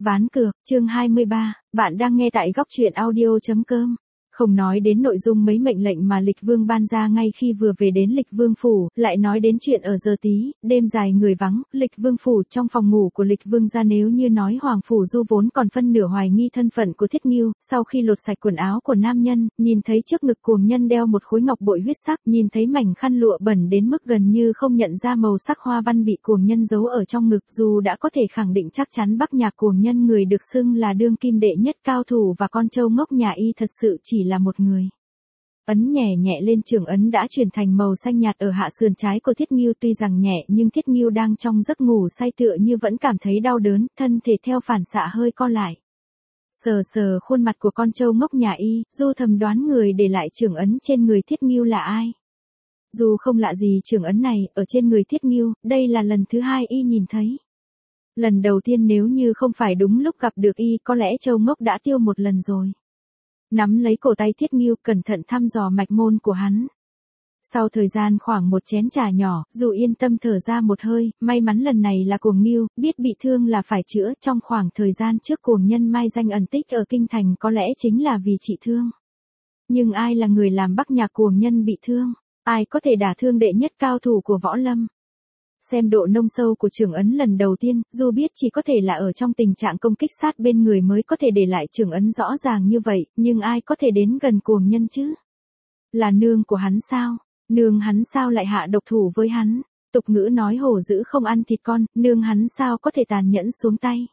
Ván cược, chương 23, bạn đang nghe tại góc truyện audio.com. Không nói đến nội dung mấy mệnh lệnh mà Lịch Vương ban ra ngay khi vừa về đến Lịch Vương phủ, lại nói đến chuyện ở giờ tí, đêm dài người vắng, Lịch Vương phủ trong phòng ngủ của Lịch Vương gia nếu như nói Hoàng phủ Du vốn còn phân nửa hoài nghi thân phận của Thiết Ngưu, sau khi lột sạch quần áo của nam nhân, nhìn thấy trước ngực cuồng nhân đeo một khối ngọc bội huyết sắc, nhìn thấy mảnh khăn lụa bẩn đến mức gần như không nhận ra màu sắc hoa văn bị cuồng nhân giấu ở trong ngực, dù đã có thể khẳng định chắc chắn Bắc Nhạc cuồng nhân người được xưng là đương kim đệ nhất cao thủ và con trâu ngốc nhà y thật sự chỉ là một người. Ấn nhẹ nhẹ lên trường ấn đã chuyển thành màu xanh nhạt ở hạ sườn trái của Thiết Ngưu, tuy rằng nhẹ nhưng Thiết Ngưu đang trong giấc ngủ say tựa như vẫn cảm thấy đau đớn, thân thể theo phản xạ hơi co lại. Sờ sờ khuôn mặt của con trâu ngốc nhà y, Du thầm đoán người để lại trường ấn trên người Thiết Ngưu là ai. Dù không lạ gì trường ấn này ở trên người Thiết Ngưu, đây là lần thứ hai y nhìn thấy. Lần đầu tiên nếu như không phải đúng lúc gặp được y, có lẽ trâu ngốc đã tiêu một lần rồi. Nắm lấy cổ tay Thiết Ngưu, cẩn thận thăm dò mạch môn của hắn. Sau thời gian khoảng một chén trà nhỏ, dù yên tâm thở ra một hơi, may mắn lần này là cuồng Ngưu, biết bị thương là phải chữa, trong khoảng thời gian trước cuồng nhân mai danh ẩn tích ở kinh thành có lẽ chính là vì trị thương. Nhưng ai là người làm Bắc Nhạc cuồng nhân bị thương? Ai có thể đả thương đệ nhất cao thủ của võ lâm? Xem độ nông sâu của trường ấn lần đầu tiên, dù biết chỉ có thể là ở trong tình trạng công kích sát bên người mới có thể để lại trường ấn rõ ràng như vậy, nhưng ai có thể đến gần cuồng nhân chứ? Là nương của hắn sao? Nương hắn sao lại hạ độc thủ với hắn? Tục ngữ nói hổ dữ không ăn thịt con, nương hắn sao có thể tàn nhẫn xuống tay?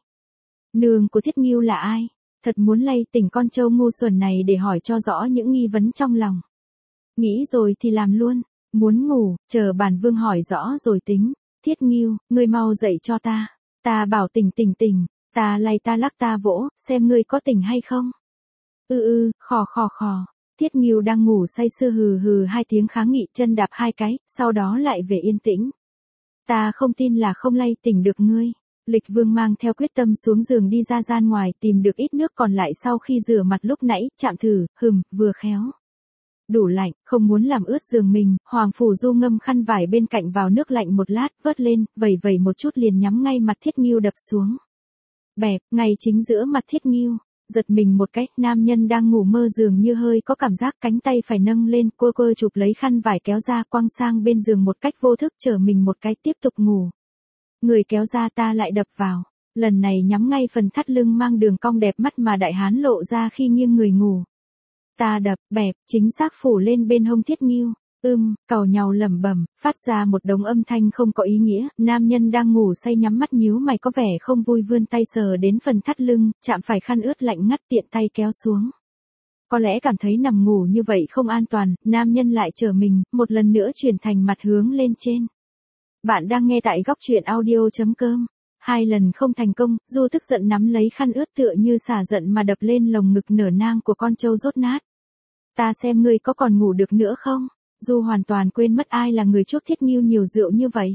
Nương của Thiết Ngưu là ai? Thật muốn lay tỉnh con trâu ngu xuẩn này để hỏi cho rõ những nghi vấn trong lòng. Nghĩ rồi thì làm luôn. Muốn ngủ, chờ bản vương hỏi rõ rồi tính. Thiết Ngưu, ngươi mau dậy cho ta. Ta bảo tỉnh, ta lay ta lắc ta vỗ, xem ngươi có tỉnh hay không. Khò. Thiết Ngưu đang ngủ say sưa hừ hai tiếng kháng nghị, chân đạp hai cái, sau đó lại về yên tĩnh. Ta không tin là không lay tỉnh được ngươi. Lịch Vương mang theo quyết tâm xuống giường đi ra gian ngoài tìm được ít nước còn lại sau khi rửa mặt lúc nãy, chạm thử, vừa khéo. Đủ lạnh, không muốn làm ướt giường mình, Hoàng phủ Du ngâm khăn vải bên cạnh vào nước lạnh một lát, vớt lên, vẩy một chút liền nhắm ngay mặt Thiết Ngưu đập xuống. Bẹp, ngay chính giữa mặt Thiết Ngưu, giật mình một cái, nam nhân đang ngủ mơ dường như hơi có cảm giác cánh tay phải nâng lên, cô chụp lấy khăn vải kéo ra quăng sang bên giường một cách vô thức, trở mình một cái tiếp tục ngủ. Người kéo ra ta lại đập vào, lần này nhắm ngay phần thắt lưng mang đường cong đẹp mắt mà đại hán lộ ra khi nghiêng người ngủ. Ta đập, bẹp, chính xác phủ lên bên hông Thiết Ngưu. Càu nhàu lẩm bẩm, phát ra một đống âm thanh không có ý nghĩa, nam nhân đang ngủ say nhắm mắt nhíu mày có vẻ không vui vươn tay sờ đến phần thắt lưng, chạm phải khăn ướt lạnh ngắt tiện tay kéo xuống. Có lẽ cảm thấy nằm ngủ như vậy không an toàn, nam nhân lại trở mình, một lần nữa chuyển thành mặt hướng lên trên. Bạn đang nghe tại góc truyện audio.com. 2 lần không thành công, Du tức giận nắm lấy khăn ướt tựa như xả giận mà đập lên lồng ngực nở nang của con trâu rốt nát. Ta xem ngươi có còn ngủ được nữa không? Du hoàn toàn quên mất ai là người chuốc Thiết Ngưu nhiều rượu như vậy.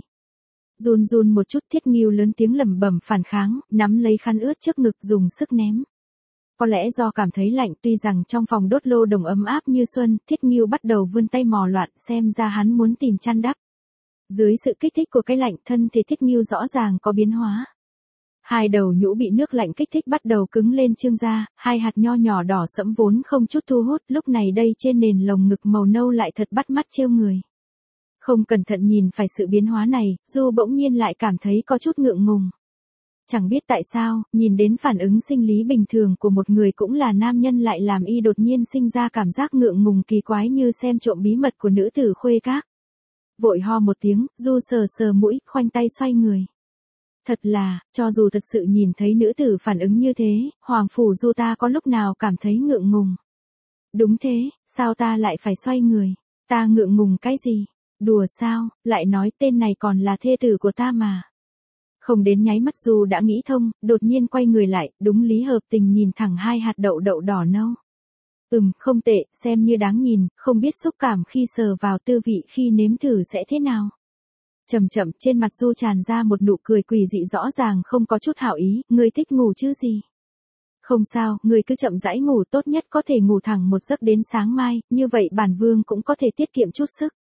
Run một chút, Thiết Ngưu lớn tiếng lẩm bẩm phản kháng, nắm lấy khăn ướt trước ngực dùng sức ném. Có lẽ do cảm thấy lạnh, tuy rằng trong phòng đốt lô đồng ấm áp như xuân, Thiết Ngưu bắt đầu vươn tay mò loạn, xem ra hắn muốn tìm chăn đắp. Dưới sự kích thích của cái lạnh, thân thể Thiết Ngưu rõ ràng có biến hóa. Hai đầu nhũ bị nước lạnh kích thích bắt đầu cứng lên trương ra, hai hạt nho nhỏ đỏ sẫm vốn không chút thu hút, lúc này đây trên nền lồng ngực màu nâu lại thật bắt mắt trêu người. Không cẩn thận nhìn phải sự biến hóa này, Du bỗng nhiên lại cảm thấy có chút ngượng ngùng. Chẳng biết tại sao, nhìn đến phản ứng sinh lý bình thường của một người cũng là nam nhân lại làm y đột nhiên sinh ra cảm giác ngượng ngùng kỳ quái như xem trộm bí mật của nữ tử khuê các. Vội ho một tiếng, Du sờ mũi, khoanh tay xoay người. Thật là, cho dù thật sự nhìn thấy nữ tử phản ứng như thế, Hoàng phủ Du ta có lúc nào cảm thấy ngượng ngùng. Đúng thế, sao ta lại phải xoay người? Ta ngượng ngùng cái gì? Đùa sao, lại nói tên này còn là thê tử của ta mà. Không đến nháy mắt Du đã nghĩ thông, đột nhiên quay người lại, đúng lý hợp tình nhìn thẳng hai hạt đậu đỏ nâu. Không tệ, xem như đáng nhìn, không biết xúc cảm khi sờ vào tư vị khi nếm thử sẽ thế nào. Chậm trên mặt Du tràn ra một nụ cười quỷ dị rõ ràng không có chút hảo ý, ngươi thích ngủ chứ gì? Không sao, ngươi cứ chậm rãi ngủ, tốt nhất có thể ngủ thẳng một giấc đến sáng mai, như vậy bản vương cũng có thể tiết kiệm chút sức.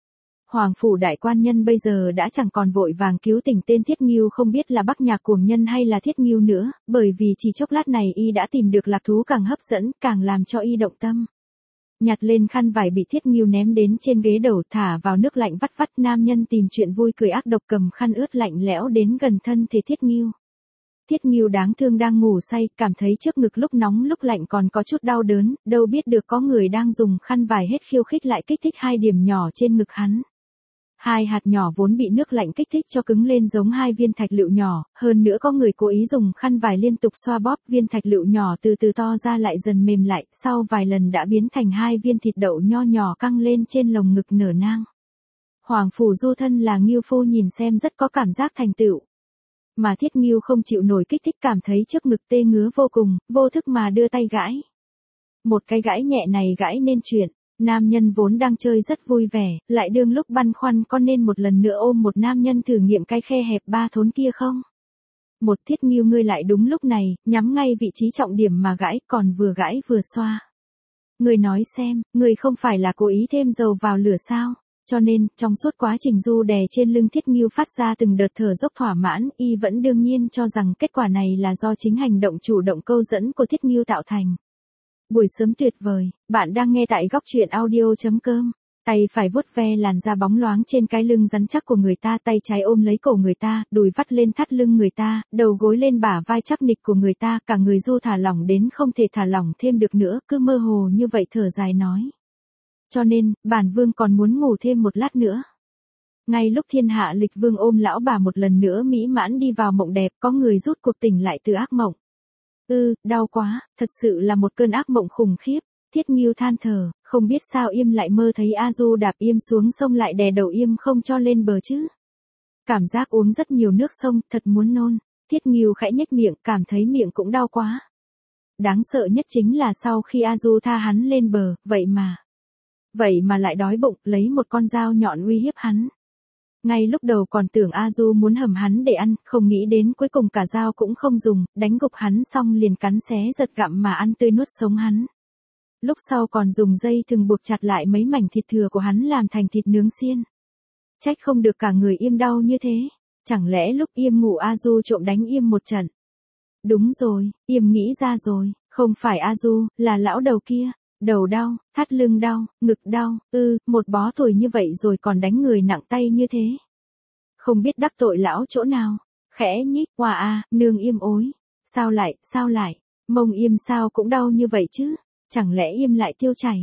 Hoàng phủ đại quan nhân bây giờ đã chẳng còn vội vàng cứu tình tên Thiết Ngưu không biết là Bắc Nhạc Cuồng Nhân hay là Thiết Ngưu nữa, bởi vì chỉ chốc lát này y đã tìm được lạc thú càng hấp dẫn, càng làm cho y động tâm. Nhặt lên khăn vải bị Thiết Ngưu ném đến trên ghế đầu, thả vào nước lạnh vắt vắt. Nam nhân tìm chuyện vui cười ác độc, cầm khăn ướt lạnh lẽo đến gần thân thể Thiết Ngưu. Thiết Ngưu đáng thương đang ngủ say, cảm thấy trước ngực lúc nóng lúc lạnh còn có chút đau đớn, đâu biết được có người đang dùng khăn vải hết khiêu khích lại kích thích hai điểm nhỏ trên ngực hắn. Hai hạt nhỏ vốn bị nước lạnh kích thích cho cứng lên giống hai viên thạch lựu nhỏ, hơn nữa có người cố ý dùng khăn vải liên tục xoa bóp, viên thạch lựu nhỏ từ từ to ra lại dần mềm lại, sau vài lần đã biến thành hai viên thịt đậu nho nhỏ căng lên trên lồng ngực nở nang. Hoàng phủ Du thân là Ngưu phu nhìn xem rất có cảm giác thành tựu. Mà Thiết Ngưu không chịu nổi kích thích, cảm thấy trước ngực tê ngứa vô cùng, vô thức mà đưa tay gãi. Một cái gãi nhẹ này gãi nên chuyện. Nam nhân vốn đang chơi rất vui vẻ, lại đương lúc băn khoăn có nên một lần nữa ôm một nam nhân thử nghiệm cái khe hẹp ba thốn kia không? Một Thiết Ngưu ngươi lại đúng lúc này, nhắm ngay vị trí trọng điểm mà gãi, còn vừa gãi vừa xoa. Ngươi nói xem, ngươi không phải là cố ý thêm dầu vào lửa sao? Cho nên, trong suốt quá trình du đè trên lưng Thiết Ngưu phát ra từng đợt thở dốc thỏa mãn, y vẫn đương nhiên cho rằng kết quả này là do chính hành động chủ động câu dẫn của Thiết Ngưu tạo thành. Buổi sớm tuyệt vời, bạn đang nghe tại góc truyện audio.com. Tay phải vuốt ve làn da bóng loáng trên cái lưng rắn chắc của người ta, tay trái ôm lấy cổ người ta, đùi vắt lên thắt lưng người ta, đầu gối lên bả vai chắc nịch của người ta, cả người Du thả lỏng đến không thể thả lỏng thêm được nữa, cứ mơ hồ như vậy thở dài nói. Cho nên, bản vương còn muốn ngủ thêm một lát nữa. Ngay lúc thiên hạ lịch vương ôm lão bà một lần nữa mỹ mãn đi vào mộng đẹp, có người rút cuộc tỉnh lại từ ác mộng. Đau quá, thật sự là một cơn ác mộng khủng khiếp. Thiết Ngưu than thở, không biết sao Yêm lại mơ thấy A Du đạp Yêm xuống sông lại đè đầu Yêm không cho lên bờ chứ. Cảm giác uống rất nhiều nước sông, thật muốn nôn. Thiết Ngưu khẽ nhếch miệng, cảm thấy miệng cũng đau quá. Đáng sợ nhất chính là sau khi A Du tha hắn lên bờ, vậy mà lại đói bụng, lấy một con dao nhọn uy hiếp hắn. Ngay lúc đầu còn tưởng A Du muốn hầm hắn để ăn, không nghĩ đến cuối cùng cả dao cũng không dùng, đánh gục hắn xong liền cắn xé giật gặm mà ăn tươi nuốt sống hắn. Lúc sau còn dùng dây thừng buộc chặt lại mấy mảnh thịt thừa của hắn làm thành thịt nướng xiên. Trách không được cả người Yêm đau như thế, chẳng lẽ lúc Yêm ngủ A Du trộm đánh Yêm một trận. Đúng rồi, Yêm nghĩ ra rồi, không phải A Du, là lão đầu kia. Đầu đau, thắt lưng đau, ngực đau, một bó tuổi như vậy rồi còn đánh người nặng tay như thế. Không biết đắc tội lão chỗ nào. Khẽ nhích, nương Yêm ối. Sao lại, mông Yêm sao cũng đau như vậy chứ. Chẳng lẽ Yêm lại tiêu chảy.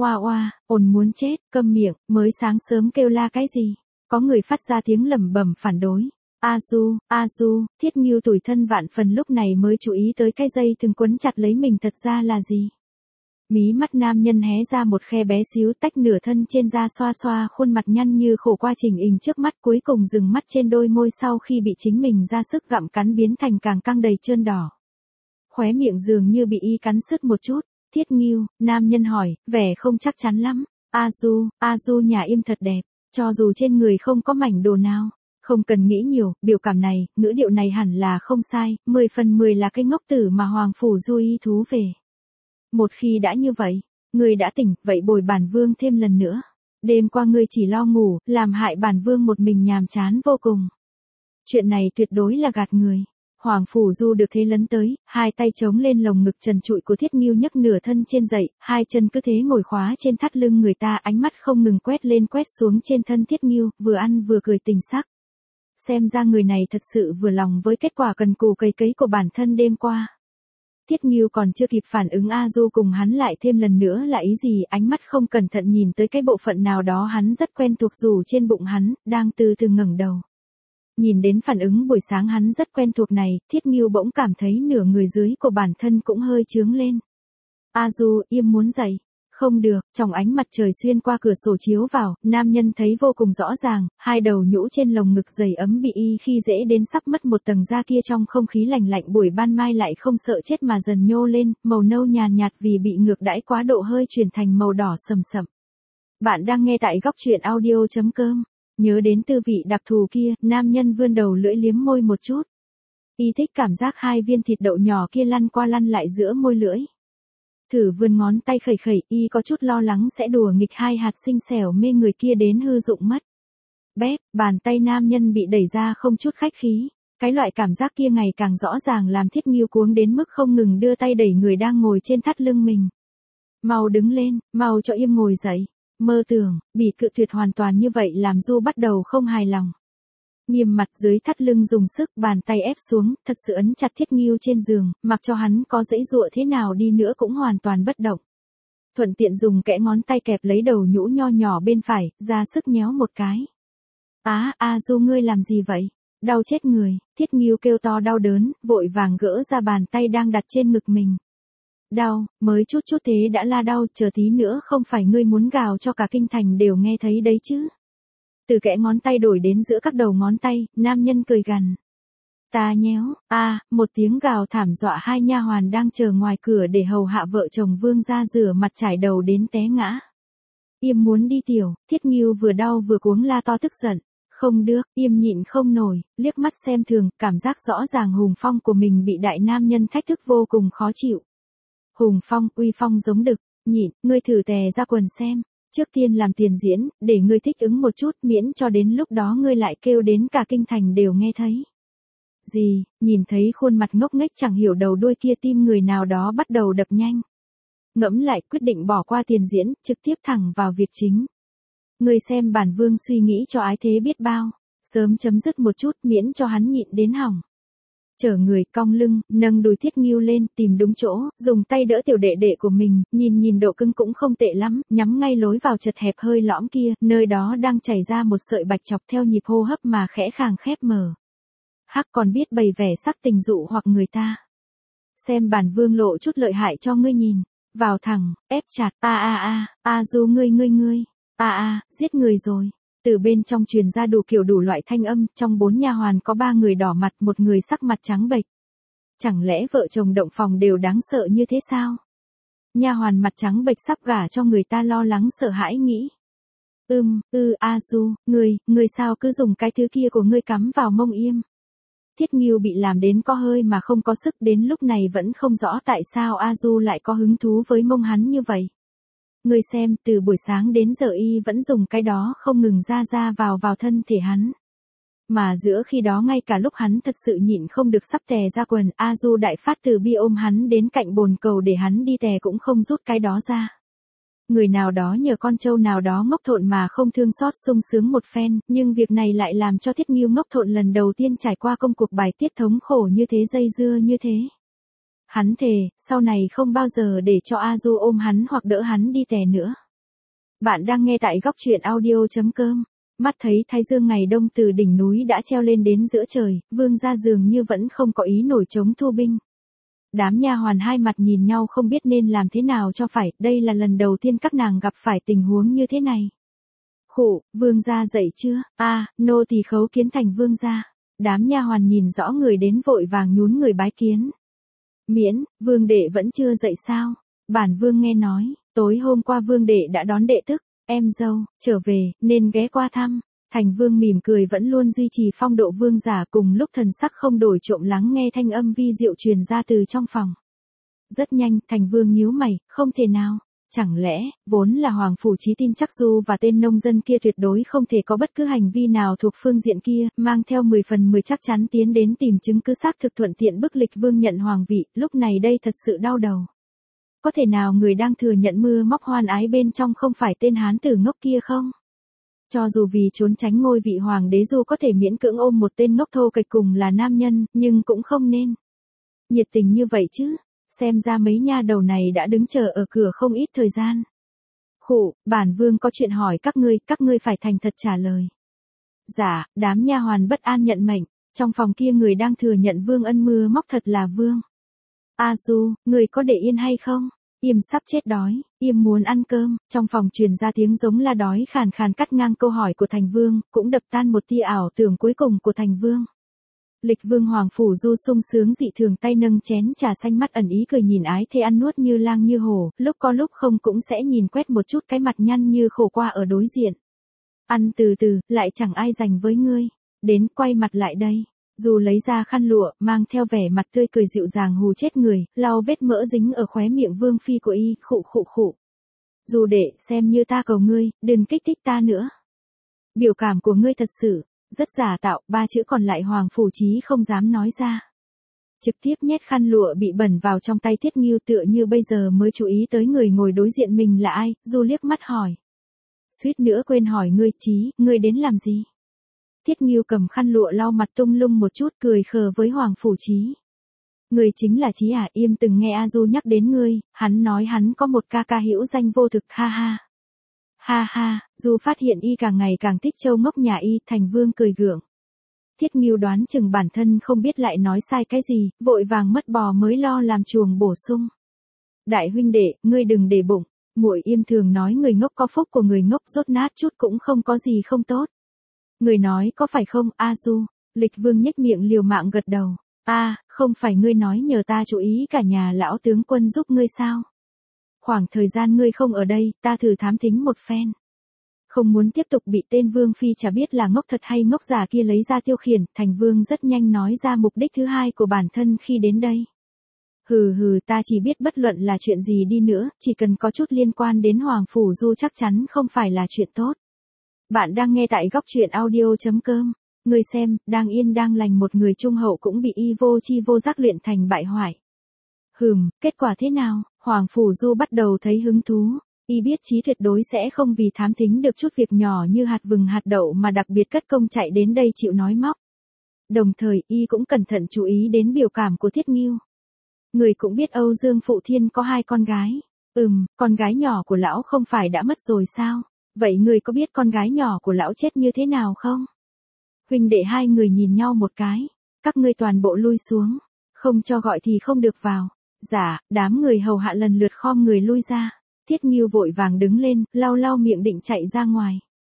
Ồn muốn chết, câm miệng, mới sáng sớm kêu la cái gì. Có người phát ra tiếng lẩm bẩm phản đối. A Du, Thiết Ngưu tủi thân vạn phần lúc này mới chú ý tới cái dây thừng quấn chặt lấy mình thật ra là gì. Mí mắt nam nhân hé ra một khe bé xíu, tách nửa thân trên da xoa xoa khuôn mặt nhăn như khổ qua trình hình trước mắt, cuối cùng dừng mắt trên đôi môi sau khi bị chính mình ra sức gặm cắn biến thành càng căng đầy trơn đỏ. Khóe miệng dường như bị y cắn sứt một chút. Thiết Ngưu, nam nhân hỏi, vẻ không chắc chắn lắm. A Du nhà Yêm thật đẹp, cho dù trên người không có mảnh đồ nào. Không cần nghĩ nhiều, biểu cảm này, ngữ điệu này hẳn là không sai, 10 phần 10 là cái ngốc tử mà Hoàng phủ Du y thú về. Một khi đã như vậy, ngươi đã tỉnh, vậy bồi bản vương thêm lần nữa. Đêm qua ngươi chỉ lo ngủ, làm hại bản vương một mình nhàm chán vô cùng. Chuyện này tuyệt đối là gạt người. Hoàng phủ Du được thế lấn tới, hai tay chống lên lồng ngực trần trụi của Thiết Ngưu, nhấc nửa thân trên dậy, hai chân cứ thế ngồi khóa trên thắt lưng người ta, ánh mắt không ngừng quét lên quét xuống trên thân Thiết Ngưu, vừa ăn vừa cười tình sắc. Xem ra người này thật sự vừa lòng với kết quả cần cù cày cấy của bản thân đêm qua. Thiết Ngưu còn chưa kịp phản ứng A Du cùng hắn lại thêm lần nữa là ý gì, ánh mắt không cẩn thận nhìn tới cái bộ phận nào đó hắn rất quen thuộc dù trên bụng hắn, đang từ từ ngẩng đầu. Nhìn đến phản ứng buổi sáng hắn rất quen thuộc này, Thiết Ngưu bỗng cảm thấy nửa người dưới của bản thân cũng hơi chướng lên. A Du, Yêm muốn dậy. Không được, trong ánh mặt trời xuyên qua cửa sổ chiếu vào, nam nhân thấy vô cùng rõ ràng, hai đầu nhũ trên lồng ngực dày ấm bị y khi dễ đến sắp mất một tầng da kia, trong không khí lạnh lạnh buổi ban mai lại không sợ chết mà dần nhô lên, màu nâu nhàn nhạt vì bị ngược đãi quá độ hơi chuyển thành màu đỏ sầm sậm. Bạn đang nghe tại góc truyện audio.com. Nhớ đến tư vị đặc thù kia, nam nhân vươn đầu lưỡi liếm môi một chút. Y thích cảm giác hai viên thịt đậu nhỏ kia lăn qua lăn lại giữa môi lưỡi. Thử vươn ngón tay khẩy khẩy, y có chút lo lắng sẽ đùa nghịch hai hạt xinh xẻo mê người kia đến hư dụng mất. Bép, bàn tay nam nhân bị đẩy ra không chút khách khí. Cái loại cảm giác kia ngày càng rõ ràng làm Thiết Nghiêu cuống đến mức không ngừng đưa tay đẩy người đang ngồi trên thắt lưng mình. Mau đứng lên, mau cho Yêm ngồi dậy. Mơ tưởng, bị cự tuyệt hoàn toàn như vậy làm Du bắt đầu không hài lòng. Nghiêm mặt dưới thắt lưng dùng sức bàn tay ép xuống, thật sự ấn chặt Thiết Nghiêu trên giường, mặc cho hắn có giãy giụa thế nào đi nữa cũng hoàn toàn bất động. Thuận tiện dùng kẽ ngón tay kẹp lấy đầu nhũ nho nhỏ bên phải, ra sức nhéo một cái. Du ngươi làm gì vậy? Đau chết người, Thiết Nghiêu kêu to đau đớn, vội vàng gỡ ra bàn tay đang đặt trên ngực mình. Đau, mới chút thế đã la đau, chờ tí nữa không phải ngươi muốn gào cho cả kinh thành đều nghe thấy đấy chứ. Từ kẽ ngón tay đổi đến giữa các đầu ngón tay, nam nhân cười gằn. Ta nhéo, một tiếng gào thảm dọa hai nha hoàn đang chờ ngoài cửa để hầu hạ vợ chồng Vương ra rửa mặt trải đầu đến té ngã. Yêm muốn đi tiểu, Thiết Nghiêu vừa đau vừa cuống la to tức giận. Không được, Yêm nhịn không nổi, liếc mắt xem thường, cảm giác rõ ràng hùng phong của mình bị đại nam nhân thách thức vô cùng khó chịu. Hùng phong, uy phong giống đực, nhịn, ngươi thử tè ra quần xem. Trước tiên làm tiền diễn, để ngươi thích ứng một chút miễn cho đến lúc đó ngươi lại kêu đến cả kinh thành đều nghe thấy. Gì, nhìn thấy khuôn mặt ngốc nghếch chẳng hiểu đầu đuôi kia tim người nào đó bắt đầu đập nhanh. Ngẫm lại quyết định bỏ qua tiền diễn, trực tiếp thẳng vào việc chính. Ngươi xem bản vương suy nghĩ cho ái thế biết bao, sớm chấm dứt một chút miễn cho hắn nhịn đến hỏng. Chở người cong lưng, nâng đùi Thiết Nghiêu lên, tìm đúng chỗ, dùng tay đỡ tiểu đệ đệ của mình, nhìn độ cưng cũng không tệ lắm, nhắm ngay lối vào chật hẹp hơi lõm kia, nơi đó đang chảy ra một sợi bạch chọc theo nhịp hô hấp mà khẽ khàng khép mở. Hắc còn biết bày vẻ sắc tình dụ hoặc người ta. Xem bản vương lộ chút lợi hại cho ngươi nhìn, vào thẳng, ép chặt, Du ngươi, giết người rồi. Từ bên trong truyền ra đủ kiểu đủ loại thanh âm, trong 4 nha hoàn có 3 người đỏ mặt, một người sắc mặt trắng bệch. Chẳng lẽ vợ chồng động phòng đều đáng sợ như thế sao? Nha hoàn mặt trắng bệch sắp gả cho người ta lo lắng sợ hãi nghĩ. Du, ngươi sao cứ dùng cái thứ kia của ngươi cắm vào mông Yêm? Thiết Nghiêu bị làm đến co hơi mà không có sức, đến lúc này vẫn không rõ tại sao Du lại có hứng thú với mông hắn như vậy. Ngươi xem, từ buổi sáng đến giờ y vẫn dùng cái đó không ngừng ra vào thân thể hắn. Mà giữa khi đó ngay cả lúc hắn thật sự nhịn không được sắp tè ra quần, Du đại phát từ bi ôm hắn đến cạnh bồn cầu để hắn đi tè cũng không rút cái đó ra. Người nào đó nhờ con trâu nào đó ngốc thộn mà không thương xót sung sướng một phen, nhưng việc này lại làm cho Thiết Nghiêu ngốc thộn lần đầu tiên trải qua công cuộc bài tiết thống khổ như thế, dây dưa như thế. Hắn thề, sau này không bao giờ để cho Du ôm hắn hoặc đỡ hắn đi tè nữa. Bạn đang nghe tại góc truyện audio.com. Mắt thấy thái dương ngày đông từ đỉnh núi đã treo lên đến giữa trời, Vương gia dường như vẫn không có ý nổi chống thu binh. Đám nha hoàn hai mặt nhìn nhau không biết nên làm thế nào cho phải, đây là lần đầu tiên các nàng gặp phải tình huống như thế này. Khụ, Vương gia dậy chưa? Nô tỳ khấu kiến thành vương gia. Đám nha hoàn nhìn rõ người đến vội vàng nhún người bái kiến. Miễn, vương đệ vẫn chưa dậy sao? Bản vương nghe nói, tối hôm qua vương đệ đã đón đệ tức, em dâu, trở về, nên ghé qua thăm. Thành vương mỉm cười vẫn luôn duy trì phong độ vương giả, cùng lúc thần sắc không đổi trộm lắng nghe thanh âm vi diệu truyền ra từ trong phòng. Rất nhanh, thành vương nhíu mày, không thể nào. Chẳng lẽ, vốn là Hoàng Phủ Chí tin chắc Du và tên nông dân kia tuyệt đối không thể có bất cứ hành vi nào thuộc phương diện kia, mang theo 10 phần 10 chắc chắn tiến đến tìm chứng cứ xác thực thuận tiện bức lịch vương nhận hoàng vị, lúc này đây thật sự đau đầu. Có thể nào người đang thừa nhận mưa móc hoan ái bên trong không phải tên hán tử ngốc kia không? Cho dù vì trốn tránh ngôi vị hoàng đế Du có thể miễn cưỡng ôm một tên ngốc thô kệch cùng là nam nhân, nhưng cũng không nên nhiệt tình như vậy chứ. Xem ra mấy nha đầu này đã đứng chờ ở cửa không ít thời gian. Khụ, bản vương có chuyện hỏi các ngươi phải thành thật trả lời. Dạ, đám nha hoàn bất an nhận mệnh, trong phòng kia người đang thừa nhận vương ân mưa móc thật là vương. Du, người có để yên hay không? Yêm sắp chết đói, Yêm muốn ăn cơm, trong phòng truyền ra tiếng giống la đói khàn khàn cắt ngang câu hỏi của thành vương, cũng đập tan một tia ảo tưởng cuối cùng của thành vương. Lịch vương Hoàng Phủ Du sung sướng dị thường tay nâng chén trà xanh mắt ẩn ý cười nhìn ái thê ăn nuốt như lang như hổ, lúc có lúc không cũng sẽ nhìn quét một chút cái mặt nhăn như khổ qua ở đối diện. Ăn từ từ, lại chẳng ai dành với ngươi. Đến quay mặt lại đây. Du lấy ra khăn lụa, mang theo vẻ mặt tươi cười dịu dàng hù chết người, lau vết mỡ dính ở khóe miệng vương phi của y, khụ. Du đệ, xem như ta cầu ngươi, đừng kích thích ta nữa. Biểu cảm của ngươi thật sự, rất giả tạo, ba chữ còn lại Hoàng Phủ Chí không dám nói ra. Trực tiếp nhét khăn lụa bị bẩn vào trong tay Thiết Ngưu tựa như bây giờ mới chú ý tới người ngồi đối diện mình là ai, Du liếc mắt hỏi. Suýt nữa quên hỏi ngươi, Chí, ngươi đến làm gì? Thiết Ngưu cầm khăn lụa lau mặt tung lung một chút cười khờ với Hoàng Phủ Chí. Ngươi chính là Chí à, Yêm từng nghe A Du nhắc đến ngươi, hắn nói hắn có một ca ca hữu danh vô thực, ha ha. Ha ha, Du phát hiện y càng ngày càng thích trâu ngốc nhà y, Thành Vương cười gượng. Thiết Ngưu đoán chừng bản thân không biết lại nói sai cái gì, vội vàng mất bò mới lo làm chuồng bổ sung. Đại huynh đệ, ngươi đừng để bụng, muội Yêm thường nói người ngốc có phúc của người ngốc, dốt nát chút cũng không có gì không tốt. Người nói có phải không, A Du? Lịch Vương nhếch miệng liều mạng gật đầu. Không phải ngươi nói nhờ ta chú ý cả nhà lão tướng quân giúp ngươi sao? Khoảng thời gian ngươi không ở đây, ta thử thám thính một phen. Không muốn tiếp tục bị tên Vương Phi chả biết là ngốc thật hay ngốc giả kia lấy ra tiêu khiển, Thành Vương rất nhanh nói ra mục đích thứ hai của bản thân khi đến đây. Hừ, ta chỉ biết bất luận là chuyện gì đi nữa, chỉ cần có chút liên quan đến Hoàng Phủ Du chắc chắn không phải là chuyện tốt. Bạn đang nghe tại góc truyện audio.com. Người xem, đang yên đang lành một người trung hậu cũng bị y vô chi vô giác luyện thành bại hoại. Kết quả thế nào? Hoàng Phủ Du bắt đầu thấy hứng thú. Y biết Chí tuyệt đối sẽ không vì thám thính được chút việc nhỏ như hạt vừng hạt đậu mà đặc biệt cất công chạy đến đây chịu nói móc. Đồng thời, y cũng cẩn thận chú ý đến biểu cảm của Thiết Ngưu. Người cũng biết Âu Dương Phụ Thiên có 2 con gái. Con gái nhỏ của lão không phải đã mất rồi sao? Vậy người có biết con gái nhỏ của lão chết như thế nào không? Huynh đệ hai người nhìn nhau một cái. Các ngươi toàn bộ lui xuống. Không cho gọi thì không được vào. Dạ, đám người hầu hạ lần lượt khom người lui ra. Thiết Ngưu vội vàng đứng lên, lau miệng định chạy ra ngoài.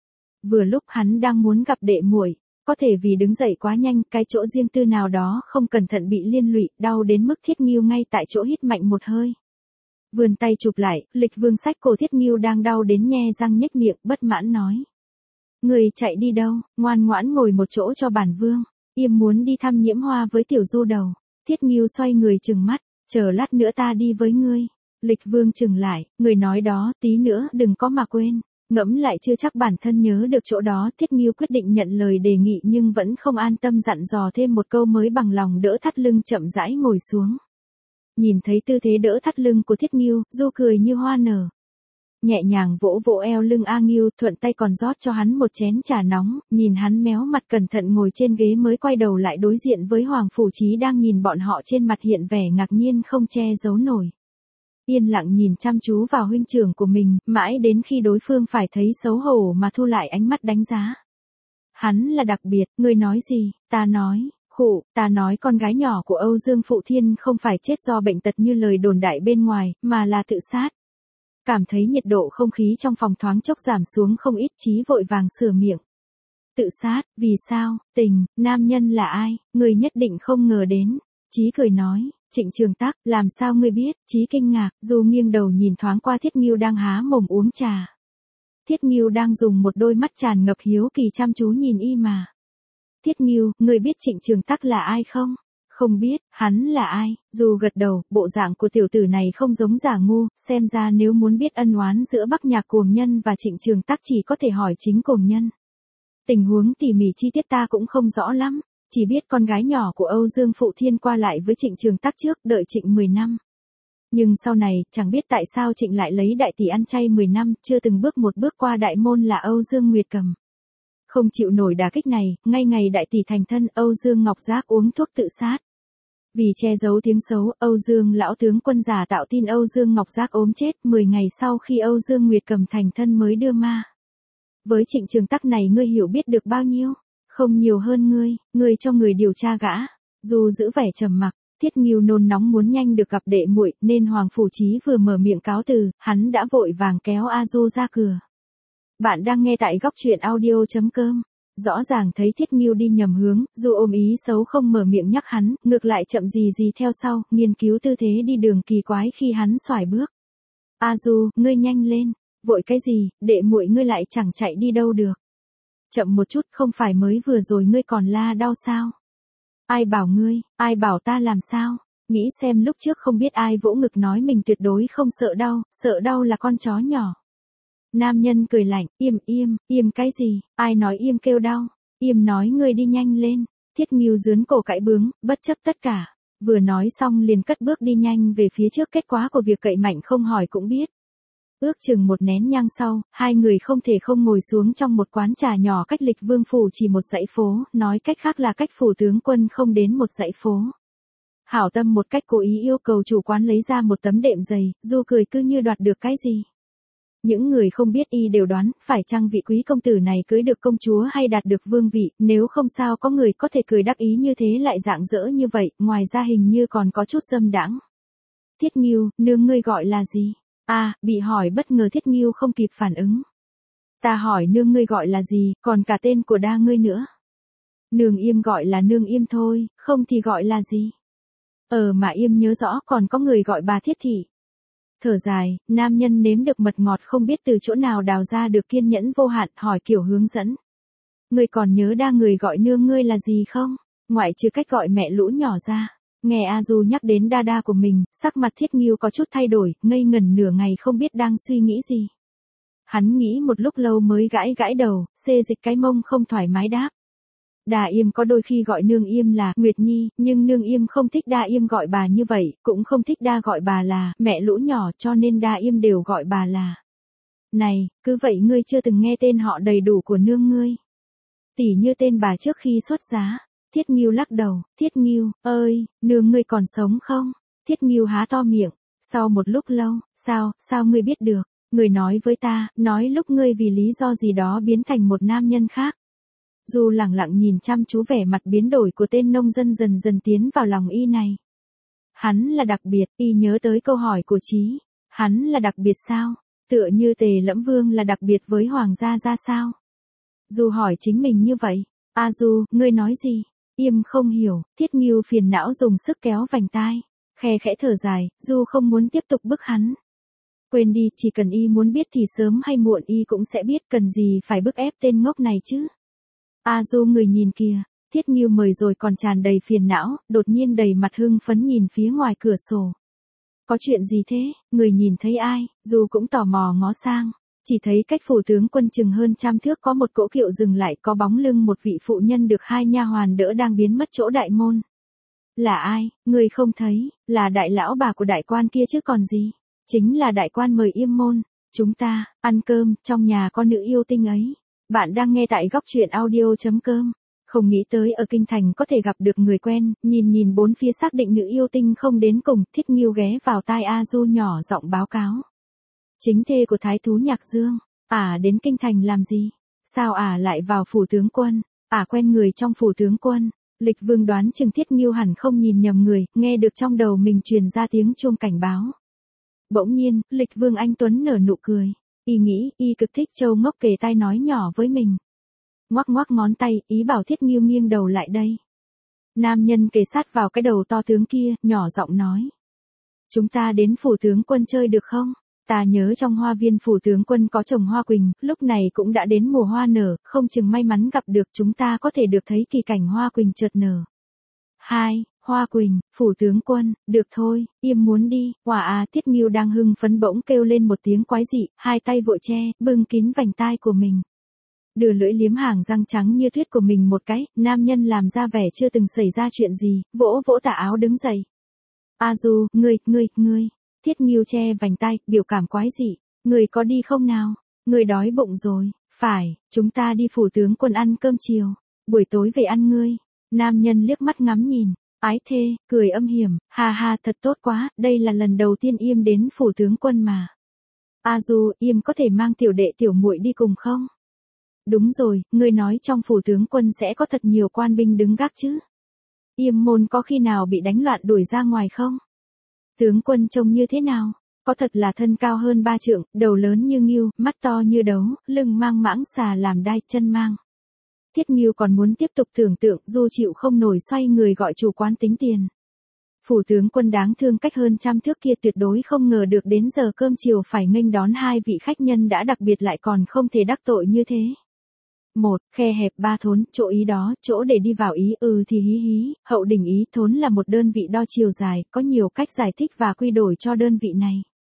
Vừa lúc hắn đang muốn gặp đệ muội, có thể vì đứng dậy quá nhanh, cái chỗ riêng tư nào đó không cẩn thận bị liên lụy, đau đến mức Thiết Ngưu ngay tại chỗ hít mạnh một hơi. Vươn tay chụp lại, Lịch Vương xách cổ Thiết Ngưu đang đau đến nhe răng nhếch miệng, bất mãn nói. Người chạy đi đâu, ngoan ngoãn ngồi một chỗ cho bản vương. Yêm muốn đi thăm Nhiễm Hoa với tiểu Du đầu. Thiết Ngưu xoay người trừng mắt, chờ lát nữa ta đi với ngươi. Lịch Vương chừng lại, người nói đó, tí nữa đừng có mà quên. Ngẫm lại chưa chắc bản thân nhớ được chỗ đó, Thiết Ngưu quyết định nhận lời đề nghị nhưng vẫn không an tâm dặn dò thêm một câu mới bằng lòng đỡ thắt lưng chậm rãi ngồi xuống. Nhìn thấy tư thế đỡ thắt lưng của Thiết Ngưu, Du cười như hoa nở. Nhẹ nhàng vỗ vỗ eo lưng A Ngưu, thuận tay còn rót cho hắn một chén trà nóng, nhìn hắn méo mặt cẩn thận ngồi trên ghế mới quay đầu lại đối diện với Hoàng Phủ Chí đang nhìn bọn họ trên mặt hiện vẻ ngạc nhiên không che giấu nổi. Yên lặng nhìn chăm chú vào huynh trưởng của mình, mãi đến khi đối phương phải thấy xấu hổ mà thu lại ánh mắt đánh giá. Hắn là đặc biệt, ngươi nói gì, ta nói, ta nói con gái nhỏ của Âu Dương Phụ Thiên không phải chết do bệnh tật như lời đồn đại bên ngoài, mà là tự sát. Cảm thấy nhiệt độ không khí trong phòng thoáng chốc giảm xuống không ít, Chí vội vàng sửa miệng. Tự sát, vì sao, nam nhân là ai, người nhất định không ngờ đến. Chí cười nói, Trịnh Trường Tắc, làm sao ngươi biết, Chí kinh ngạc, Du nghiêng đầu nhìn thoáng qua Thiết Ngưu đang há mồm uống trà. Thiết Ngưu đang dùng một đôi mắt tràn ngập hiếu kỳ chăm chú nhìn y mà. Thiết Ngưu, ngươi biết Trịnh Trường Tắc là ai không? Không biết, hắn là ai? Du gật đầu, bộ dạng của tiểu tử này không giống giả ngu, xem ra nếu muốn biết ân oán giữa Bắc Nhạc Cuồng Nhân và Trịnh Trường Tắc chỉ có thể hỏi chính Cuồng Nhân. Tình huống tỉ mỉ chi tiết ta cũng không rõ lắm, chỉ biết con gái nhỏ của Âu Dương Phụ Thiên qua lại với Trịnh Trường Tắc trước, đợi Trịnh 10 năm. Nhưng sau này, chẳng biết tại sao Trịnh lại lấy đại tỷ ăn chay 10 năm, chưa từng bước một bước qua đại môn là Âu Dương Nguyệt Cầm. Không chịu nổi đả kích này, ngay ngày đại tỷ thành thân, Âu Dương Ngọc Giác uống thuốc tự sát. Vì che giấu tiếng xấu, Âu Dương lão tướng quân giả tạo tin Âu Dương Ngọc Giác ốm chết, 10 ngày sau khi Âu Dương Nguyệt Cầm thành thân mới đưa ma. Với Trịnh Trường Tắc này ngươi hiểu biết được bao nhiêu? Không nhiều hơn ngươi cho người điều tra gã. Dù giữ vẻ trầm mặc, Thiết Ngưu nôn nóng muốn nhanh được gặp đệ muội, nên Hoàng Phủ Chí vừa mở miệng cáo từ, hắn đã vội vàng kéo A Du ra cửa. Bạn đang nghe tại góc truyện audio.com. Rõ ràng thấy Thiết Ngưu đi nhầm hướng, Du ôm ý xấu không mở miệng nhắc hắn, ngược lại chậm gì theo sau, nghiên cứu tư thế đi đường kỳ quái khi hắn xoải bước. A Du, ngươi nhanh lên, vội cái gì, đệ muội ngươi lại chẳng chạy đi đâu được. Chậm một chút, không phải mới vừa rồi ngươi còn la đau sao? Ai bảo ngươi, ai bảo ta làm sao? Nghĩ xem lúc trước không biết ai vỗ ngực nói mình tuyệt đối không sợ đau là con chó nhỏ. Nam nhân cười lạnh, im cái gì, ai nói im kêu đau, im nói ngươi đi nhanh lên. Thiết Ngưu giướn cổ cãi bướng, bất chấp tất cả. Vừa nói xong liền cất bước đi nhanh về phía trước, kết quả của việc cậy mạnh không hỏi cũng biết. Ước chừng một nén nhang sau, hai người không thể không ngồi xuống trong một quán trà nhỏ cách Lịch Vương phủ chỉ một dãy phố, nói cách khác là cách phủ tướng quân không đến một dãy phố. Hảo tâm một cách cố ý yêu cầu chủ quán lấy ra một tấm đệm dày, Du cười cứ như đoạt được cái gì. Những người không biết y đều đoán, phải chăng vị quý công tử này cưới được công chúa hay đạt được vương vị, nếu không sao có người có thể cười đắc ý như thế lại rạng rỡ như vậy, ngoài ra hình như còn có chút dâm đãng. Thiết Ngưu, nương ngươi gọi là gì? Bị hỏi bất ngờ Thiết Ngưu không kịp phản ứng. Ta hỏi nương ngươi gọi là gì, còn cả tên của đa ngươi nữa. Nương Yêm gọi là nương Yêm thôi, không thì gọi là gì? Mà Yêm nhớ rõ còn có người gọi bà Thiết Thị. Thở dài, nam nhân nếm được mật ngọt không biết từ chỗ nào đào ra được kiên nhẫn vô hạn, hỏi kiểu hướng dẫn. Ngươi còn nhớ đa người gọi nương ngươi là gì không? Ngoại trừ cách gọi mẹ lũ nhỏ ra. Nghe A Du nhắc đến đa của mình, sắc mặt Thiết Ngưu có chút thay đổi, ngây ngẩn nửa ngày không biết đang suy nghĩ gì. Hắn nghĩ một lúc lâu mới gãi đầu, xê dịch cái mông không thoải mái đáp. Đa Yêm có đôi khi gọi nương Yêm là Nguyệt Nhi, nhưng nương Yêm không thích đa Yêm gọi bà như vậy, cũng không thích đa gọi bà là mẹ lũ nhỏ, cho nên đa Yêm đều gọi bà là. Này, cứ vậy ngươi chưa từng nghe tên họ đầy đủ của nương ngươi. Tỉ như tên bà trước khi xuất giá. Thiết Ngưu lắc đầu, Thiết Ngưu, ơi, nương ngươi còn sống không? Thiết Ngưu há to miệng, sau một lúc lâu, sao ngươi biết được? Ngươi nói với ta, nói lúc ngươi vì lý do gì đó biến thành một nam nhân khác. Du lẳng lặng nhìn chăm chú vẻ mặt biến đổi của tên nông dân dần dần tiến vào lòng y này. Hắn là đặc biệt, y nhớ tới câu hỏi của Chí. Hắn là đặc biệt sao? Tựa như Tề Lẫm Vương là đặc biệt với hoàng gia ra sao? Du hỏi chính mình như vậy. Du, ngươi nói gì? Yêm không hiểu, Thiết Ngưu phiền não dùng sức kéo vành tai. Khe khẽ thở dài, Du không muốn tiếp tục bức hắn. Quên đi, chỉ cần y muốn biết thì sớm hay muộn y cũng sẽ biết, cần gì phải bức ép tên ngốc này chứ. Du người nhìn kìa, Thiết Ngưu mời rồi còn tràn đầy phiền não, đột nhiên đầy mặt hưng phấn nhìn phía ngoài cửa sổ. Có chuyện gì thế, người nhìn thấy ai? Du cũng tò mò ngó sang. Chỉ thấy cách phủ tướng quân chừng hơn 100 thước có một cỗ kiệu dừng lại, có bóng lưng một vị phụ nhân được 2 nha hoàn đỡ đang biến mất chỗ đại môn. Là ai, người không thấy, là đại lão bà của đại quan kia chứ còn gì. Chính là đại quan mời Yêm môn. Chúng ta, ăn cơm, trong nhà con nữ yêu tinh ấy. Bạn đang nghe tại góc truyện audio.com. Không nghĩ tới ở kinh thành có thể gặp được người quen, nhìn bốn phía xác định nữ yêu tinh không đến cùng, Thiết Ngưu ghé vào tai Du nhỏ giọng báo cáo. Chính thê của Thái thú Nhạc Dương, đến kinh thành làm gì? Sao lại vào phủ tướng quân? Quen người trong phủ tướng quân. Lịch Vương đoán chừng Thiết Ngưu hẳn không nhìn nhầm người, nghe được trong đầu mình truyền ra tiếng chuông cảnh báo. Bỗng nhiên, Lịch Vương anh tuấn nở nụ cười. Y nghĩ, y cực thích Châu Ngốc kề tai nói nhỏ với mình. Ngoắc ngoắc ngón tay, ý bảo Thiết Ngưu nghiêng đầu lại đây. Nam nhân kề sát vào cái đầu to tướng kia, nhỏ giọng nói. Chúng ta đến phủ tướng quân chơi được không? Ta nhớ trong hoa viên phủ tướng quân có trồng hoa quỳnh, lúc này cũng đã đến mùa hoa nở, không chừng may mắn gặp được chúng ta có thể được thấy kỳ cảnh hoa quỳnh chợt nở. 2. Hoa quỳnh, phủ tướng quân, được thôi, Yêm muốn đi. Thiết Ngưu đang hưng phấn bỗng kêu lên một tiếng quái dị, hai tay vội che, bưng kín vành tai của mình. Đưa lưỡi liếm hàng răng trắng như tuyết của mình một cái, nam nhân làm ra vẻ chưa từng xảy ra chuyện gì, vỗ vỗ tà áo đứng dậy. Du, ngươi. Thiết Ngưu che vành tai, biểu cảm quái dị. Người có đi không nào? Người đói bụng rồi. Phải, chúng ta đi phủ tướng quân ăn cơm chiều. Buổi tối về ăn ngươi. Nam nhân liếc mắt ngắm nhìn. Ái thê, cười âm hiểm. Ha, thật tốt quá, đây là lần đầu tiên Yêm đến phủ tướng quân mà. Du, Yêm có thể mang tiểu đệ tiểu muội đi cùng không? Đúng rồi, ngươi nói trong phủ tướng quân sẽ có thật nhiều quan binh đứng gác chứ? Yêm môn có khi nào bị đánh loạn đuổi ra ngoài không? Tướng quân trông như thế nào? Có thật là thân cao hơn 3 trượng, đầu lớn như ngưu, mắt to như đấu, lưng mang mãng xà làm đai, chân mang. Thiết Ngưu còn muốn tiếp tục tưởng tượng, Du chịu không nổi xoay người gọi chủ quán tính tiền. Phủ tướng quân đáng thương cách hơn 100 thước kia tuyệt đối không ngờ được đến giờ cơm chiều phải nghênh đón 2 vị khách nhân đã đặc biệt lại còn không thể đắc tội như thế. 1. Khe hẹp 3 thốn, chỗ ý đó, chỗ để đi vào ý, thì hí, hậu đỉnh ý, thốn là một đơn vị đo chiều dài, có nhiều cách giải thích và quy đổi cho đơn vị này.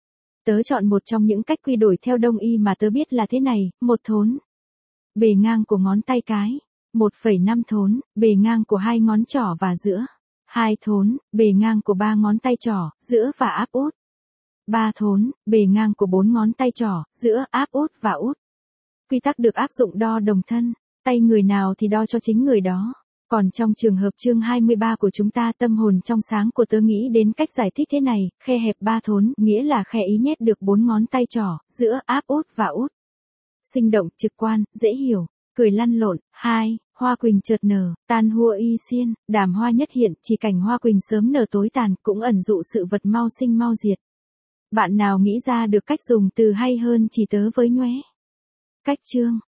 Tớ chọn một trong những cách quy đổi theo đông y mà tớ biết là thế này, 1 thốn. Bề ngang của ngón tay cái. 1,5 thốn, bề ngang của 2 ngón trỏ và giữa. 2 thốn, bề ngang của 3 ngón tay trỏ, giữa và áp út. 3 thốn, bề ngang của 4 ngón tay trỏ, giữa, áp út và út. Quy tắc được áp dụng đo đồng thân, tay người nào thì đo cho chính người đó. Còn trong trường hợp chương 23 của chúng ta, tâm hồn trong sáng của tớ nghĩ đến cách giải thích thế này, khe hẹp 3 thốn, nghĩa là khe ý nhét được 4 ngón tay trỏ, giữa, áp út và út. Sinh động, trực quan, dễ hiểu, cười lăn lộn. 2. Hoa quỳnh chợt nở, tan hua y xiên, đàm hoa nhất hiện, chỉ cảnh hoa quỳnh sớm nở tối tàn, cũng ẩn dụ sự vật mau sinh mau diệt. Bạn nào nghĩ ra được cách dùng từ hay hơn chỉ tớ với nhóe. Cách chương